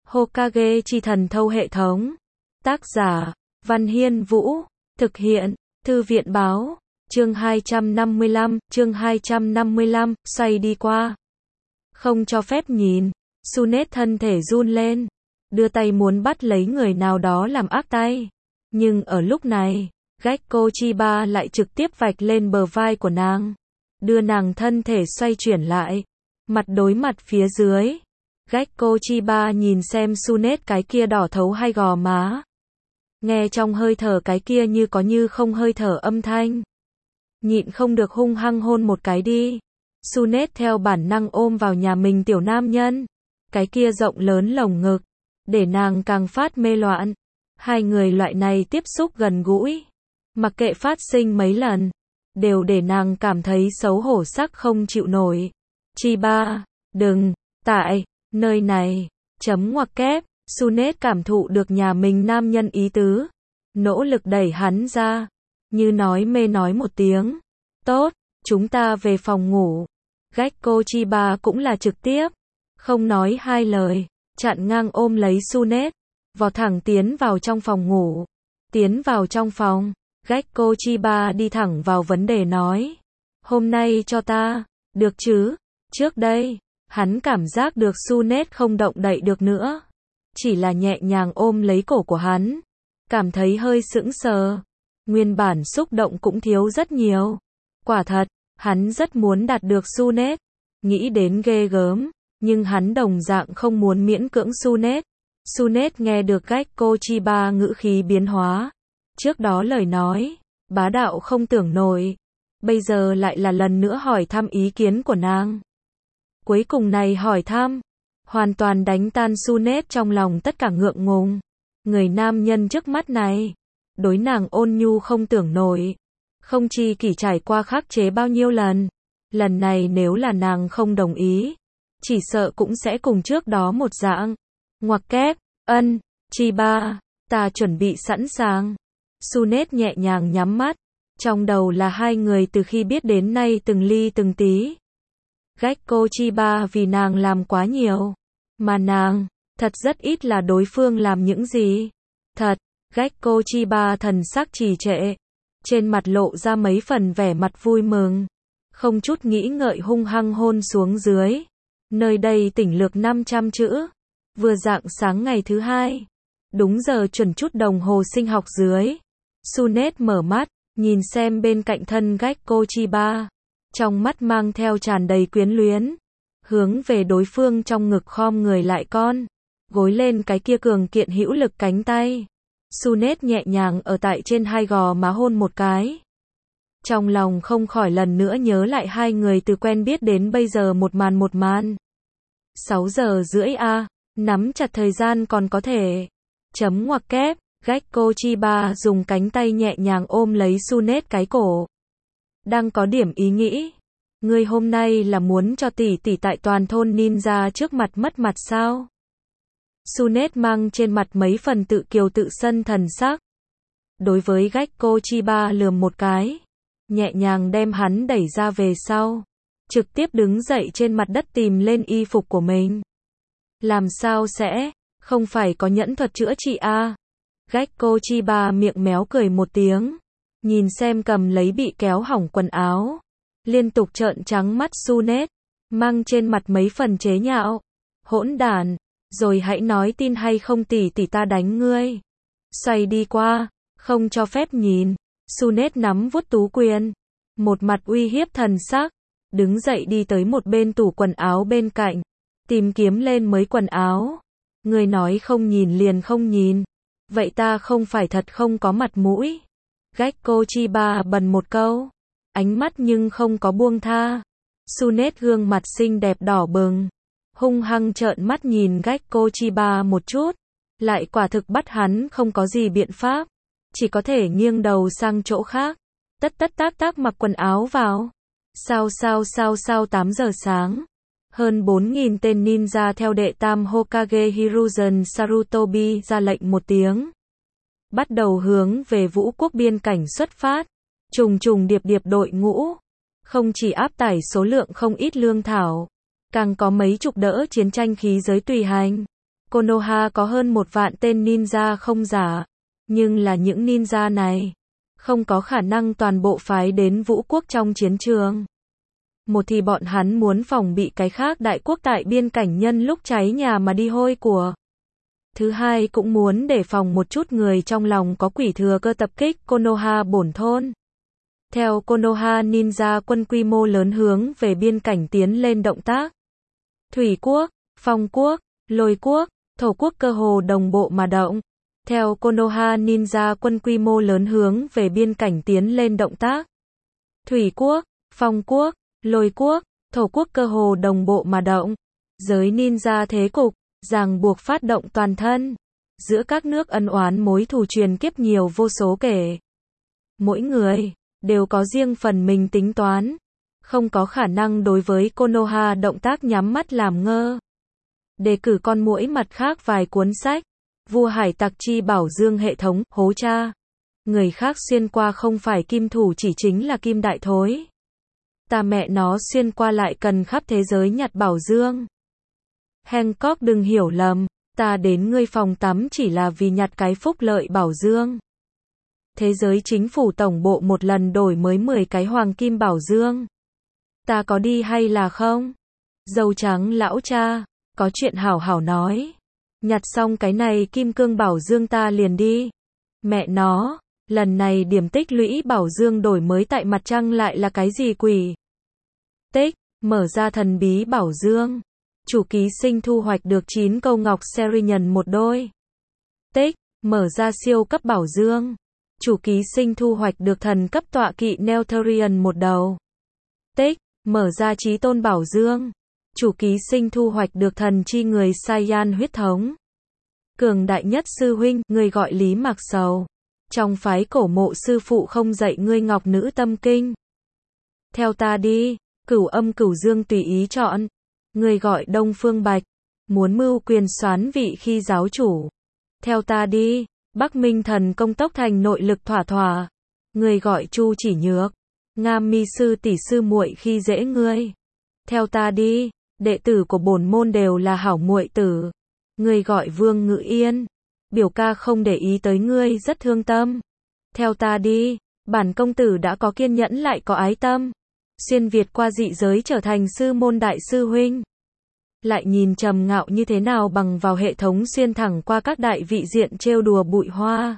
Hokage chi thần thâu hệ thống. Tác giả, Văn Hiên Vũ. Thực hiện, Thư viện báo. Chương 255, xoay đi qua. Không cho phép nhìn. Tsunade thân thể run lên. Đưa tay muốn bắt lấy người nào đó làm ác tay. Nhưng ở lúc này, Gekko Chiba lại trực tiếp vạch lên bờ vai của nàng. Đưa nàng thân thể xoay chuyển lại. Mặt đối mặt phía dưới. Gekko Chiba nhìn xem Tsunade cái kia đỏ thấu hai gò má. Nghe trong hơi thở cái kia như có như không hơi thở âm thanh. Nhịn không được hung hăng hôn một cái đi. Tsunade theo bản năng ôm vào nhà mình tiểu nam nhân. Cái kia rộng lớn lồng ngực. Để nàng càng phát mê loạn. Hai người loại này tiếp xúc gần gũi. Mặc kệ phát sinh mấy lần. Đều để nàng cảm thấy xấu hổ sắc không chịu nổi. Chiba, đừng, tại, nơi này, chấm ngoặc kép. Tsunade cảm thụ được nhà mình nam nhân ý tứ. Nỗ lực đẩy hắn ra. Như nói mê nói một tiếng. Tốt, chúng ta về phòng ngủ. Gekko Chiba cũng là trực tiếp. Không nói hai lời. Chặn ngang ôm lấy Tsunade. Vò thẳng tiến vào trong phòng ngủ. Tiến vào trong phòng. Gekko Chiba đi thẳng vào vấn đề nói. Hôm nay cho ta. Được chứ? Trước đây, hắn cảm giác được Tsunade không động đậy được nữa. Chỉ là nhẹ nhàng ôm lấy cổ của hắn. Cảm thấy hơi sững sờ. Nguyên bản xúc động cũng thiếu rất nhiều. Quả thật, hắn rất muốn đạt được Tsunade. Nghĩ đến ghê gớm. Nhưng hắn đồng dạng không muốn miễn cưỡng Tsunade. Tsunade nghe được Gekko Chiba ngữ khí biến hóa. Trước đó lời nói, bá đạo không tưởng nổi. Bây giờ lại là lần nữa hỏi thăm ý kiến của nàng. Cuối cùng này hỏi thăm. Hoàn toàn đánh tan Tsunade trong lòng tất cả ngượng ngùng. Người nam nhân trước mắt này. Đối nàng ôn nhu không tưởng nổi. Không chi kỷ trải qua khắc chế bao nhiêu lần. Lần này nếu là nàng không đồng ý. Chỉ sợ cũng sẽ cùng trước đó một dạng. Ngoặc kép, ân, Chiba, ta chuẩn bị sẵn sàng. Tsunade nhẹ nhàng nhắm mắt. Trong đầu là hai người từ khi biết đến nay từng ly từng tí. Gekko Chiba vì nàng làm quá nhiều. Mà nàng, thật rất ít là đối phương làm những gì. Thật, Gekko Chiba thần sắc trì trệ. Trên mặt lộ ra mấy phần vẻ mặt vui mừng. Không chút nghĩ ngợi hung hăng hôn xuống dưới. Nơi đây tỉnh lược 500 chữ. Vừa rạng sáng ngày thứ hai. Đúng giờ chuẩn chút đồng hồ sinh học dưới. Tsunade mở mắt, nhìn xem bên cạnh thân Gekko Chiba. Trong mắt mang theo tràn đầy quyến luyến. Hướng về đối phương trong ngực khom người lại con. Gối lên cái kia cường kiện hữu lực cánh tay. Tsunade nhẹ nhàng ở tại trên hai gò má hôn một cái. Trong lòng không khỏi lần nữa nhớ lại hai người từ quen biết đến bây giờ một màn. 6 giờ rưỡi a, nắm chặt thời gian còn có thể. Chấm ngoặc kép, Gekko Chiba dùng cánh tay nhẹ nhàng ôm lấy Tsunade cái cổ. Đang có điểm ý nghĩ. Ngươi hôm nay là muốn cho tỷ tỷ tại toàn thôn ninja trước mặt mất mặt sao? Tsunade mang trên mặt mấy phần tự kiêu tự sân thần sắc. Đối với Gekko Chiba lườm một cái. Nhẹ nhàng đem hắn đẩy ra về sau. Trực tiếp đứng dậy trên mặt đất tìm lên y phục của mình. Làm sao sẽ, không phải có nhẫn thuật chữa trị a? Gekko Chiba miệng méo cười một tiếng. Nhìn xem cầm lấy bị kéo hỏng quần áo. Liên tục trợn trắng mắt Tsunade. Mang trên mặt mấy phần chế nhạo. Hỗn đản, rồi hãy nói tin hay không tỷ tỷ ta đánh ngươi. Xoay đi qua, không cho phép nhìn. Tsunade nắm vuốt tú quyền. Một mặt uy hiếp thần sắc. Đứng dậy đi tới một bên tủ quần áo bên cạnh. Tìm kiếm lên mới quần áo. Người nói không nhìn liền không nhìn. Vậy ta không phải thật không có mặt mũi. Gekko Chiba bần một câu. Ánh mắt nhưng không có buông tha. Tsunade gương mặt xinh đẹp đỏ bừng. Hung hăng trợn mắt nhìn Gekko Chiba một chút. Lại quả thực bắt hắn không có gì biện pháp. Chỉ có thể nghiêng đầu sang chỗ khác. Tác mặc quần áo vào. Sao 8 giờ sáng. Hơn 4.000 tên ninja theo đệ tam Hokage Hiruzen Sarutobi ra lệnh một tiếng. Bắt đầu hướng về Vũ quốc biên cảnh xuất phát. Trùng điệp đội ngũ. Không chỉ áp tải số lượng không ít lương thảo. Càng có mấy chục đỡ chiến tranh khí giới tùy hành. Konoha có hơn 1 vạn tên ninja không giả, nhưng là những ninja này không có khả năng toàn bộ phái đến vũ quốc trong chiến trường. Một thì bọn hắn muốn phòng bị cái khác đại quốc tại biên cảnh nhân lúc cháy nhà mà đi hôi của. Thứ hai cũng muốn đề phòng một chút người trong lòng có quỷ thừa cơ tập kích Konoha bổn thôn. Theo Konoha ninja quân quy mô lớn hướng về biên cảnh tiến lên động tác. Thủy quốc, phong quốc, lôi quốc, thổ quốc cơ hồ đồng bộ mà động. Theo Konoha ninja quân quy mô lớn hướng về biên cảnh tiến lên động tác. Thủy quốc, phong quốc, lôi quốc, thổ quốc cơ hồ đồng bộ mà động. Giới ninja thế cục, ràng buộc phát động toàn thân. Giữa các nước ân oán mối thù truyền kiếp nhiều vô số kể. Mỗi người đều có riêng phần mình tính toán. Không có khả năng đối với Konoha động tác nhắm mắt làm ngơ. Đề cử con muỗi mặt khác vài cuốn sách. Vua hải tặc chi bảo dương hệ thống, hố cha. Người khác xuyên qua không phải kim thủ chỉ chính là kim đại thối. Ta mẹ nó xuyên qua lại cần khắp thế giới nhặt bảo dương. Hancock đừng hiểu lầm, ta đến ngươi phòng tắm chỉ là vì nhặt cái phúc lợi bảo dương. Thế giới chính phủ tổng bộ một lần đổi mới 10 cái hoàng kim bảo dương. Ta có đi hay là không? Dâu trắng lão cha, có chuyện hảo hảo nói. Nhặt xong cái này kim cương bảo dương ta liền đi. Mẹ nó, lần này điểm tích lũy bảo dương đổi mới tại mặt trăng lại là cái gì quỷ? Tích, mở ra thần bí bảo dương. Chủ ký sinh thu hoạch được 9 câu ngọc Serian một đôi. Tích, mở ra siêu cấp bảo dương. Chủ ký sinh thu hoạch được thần cấp tọa kỵ Neltharion một đầu. Tích, mở ra chí tôn bảo dương. Chủ ký sinh thu hoạch được thần chi người Saiyan huyết thống. Cường đại nhất sư huynh, người gọi Lý Mạc Sầu. Trong phái cổ mộ sư phụ không dạy ngươi ngọc nữ tâm kinh. Theo ta đi, cửu âm cửu dương tùy ý chọn. Người gọi Đông Phương Bạch, muốn mưu quyền soán vị khi giáo chủ. Theo ta đi, Bắc Minh thần công tốc thành nội lực thỏa thỏa. Người gọi Chu Chỉ Nhược, Ngam mi sư tỷ sư muội khi dễ ngươi. Theo ta đi, đệ tử của bổn môn đều là hảo muội tử. Người gọi Vương Ngự Yên, biểu ca không để ý tới ngươi rất thương tâm. Theo ta đi, bản công tử đã có kiên nhẫn lại có ái tâm. Xuyên Việt qua dị giới trở thành sư môn đại sư huynh. Lại nhìn trầm ngạo như thế nào bằng vào hệ thống xuyên thẳng qua các đại vị diện trêu đùa bụi hoa.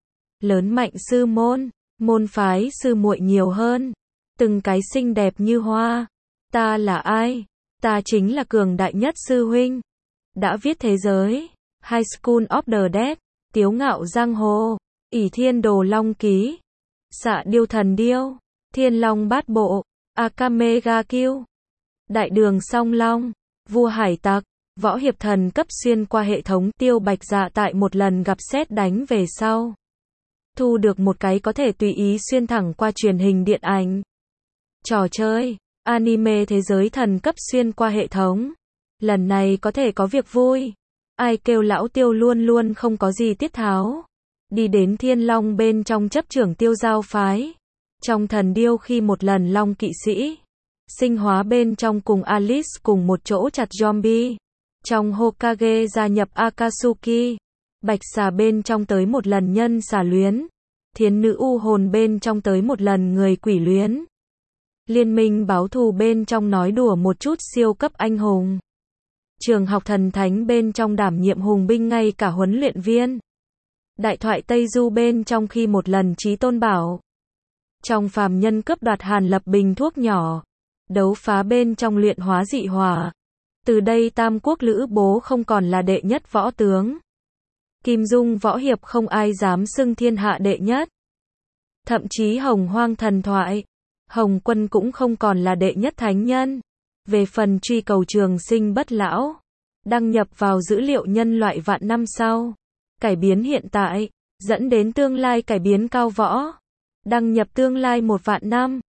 Lớn mạnh sư môn, môn phái sư muội nhiều hơn. Từng cái xinh đẹp như hoa. Ta là ai? Ta chính là cường đại nhất sư huynh. Đã viết thế giới. High School of the Dead. Tiếu ngạo giang hồ. ỷ thiên đồ long ký. Xạ điêu thần điêu. Thiên long bát bộ. Akame ga Kill. Đại đường song long. Vua hải tặc. Võ hiệp thần cấp xuyên qua hệ thống. Tiêu Bạch Dạ tại một lần gặp sét đánh về sau. Thu được một cái có thể tùy ý xuyên thẳng qua truyền hình điện ảnh. Trò chơi. Anime thế giới thần cấp xuyên qua hệ thống. Lần này có thể có việc vui. Ai kêu lão Tiêu luôn luôn không có gì tiết tháo. Đi đến Thiên Long bên trong chấp trưởng Tiêu Giao phái. Trong thần điêu khi một lần Long kỵ sĩ. Sinh hóa bên trong cùng Alice cùng một chỗ chặt zombie. Trong Hokage gia nhập Akatsuki. Bạch xà bên trong tới một lần nhân xà luyến. Thiến nữ u hồn bên trong tới một lần người quỷ luyến. Liên minh báo thù bên trong nói đùa một chút siêu cấp anh hùng. Trường học thần thánh bên trong đảm nhiệm hùng binh ngay cả huấn luyện viên. Đại thoại Tây Du bên trong khi một lần chí tôn bảo. Trong phàm nhân cướp đoạt Hàn Lập bình thuốc nhỏ. Đấu phá bên trong luyện hóa dị hỏa. Từ đây Tam Quốc Lữ Bố không còn là đệ nhất võ tướng. Kim Dung võ hiệp không ai dám xưng thiên hạ đệ nhất. Thậm chí Hồng Hoang thần thoại. Hồng Quân cũng không còn là đệ nhất thánh nhân. Về phần truy cầu trường sinh bất lão. Đăng nhập vào dữ liệu nhân loại vạn năm sau. Cải biến hiện tại. Dẫn đến tương lai cải biến cao võ. Đăng nhập tương lai 1 vạn năm.